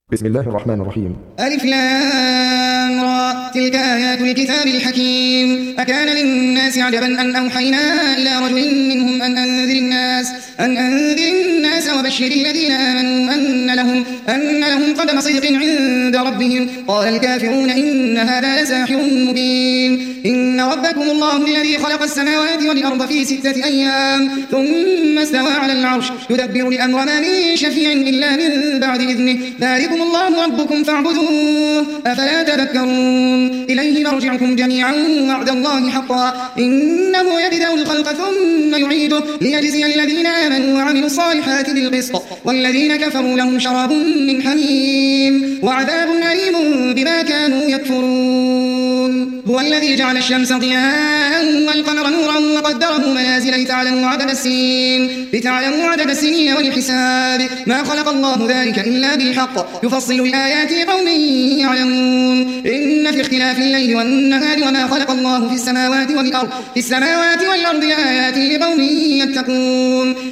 بسم الله الرحمن الرحيم. ألف لام را تلك آيات الكتاب الحكيم. أكان للناس عجبا أن أوحينا إلى رجل منهم أن أنذر الناس وبشر الذين آمنوا أن لهم قدم صدق عند ربهم. قال الكافرون إن هذا لساحر مبين. إن ربكم الله الذي خلق السماوات والأرض في 6 أيام ثم استوى على العرش يدبر الأمر ما من شفيع إلا من بعد إذنه ذلكم الله ربكم فاعبدوه أفلا تذكرون. إليه مرجعكم جميعا وعد الله حقا إنه يبدأ الخلق ثم يعيده ليجزي الذين آمنوا وعملوا الصالحات بالقسط والذين كفروا لهم شراب من حميم وعذاب أليم بما كانوا يكفرون. هو الذي جعل الشمس ضياء والقمر نورا وقدره منازل لتعلموا عدد السنين والحساب ما خلق الله ذلك إلا بالحق يفصل الآيات لقوم يعلمون. إن في اختلاف الليل والنهار وما خلق الله في السماوات والأرض لآيات لقوم يتقون.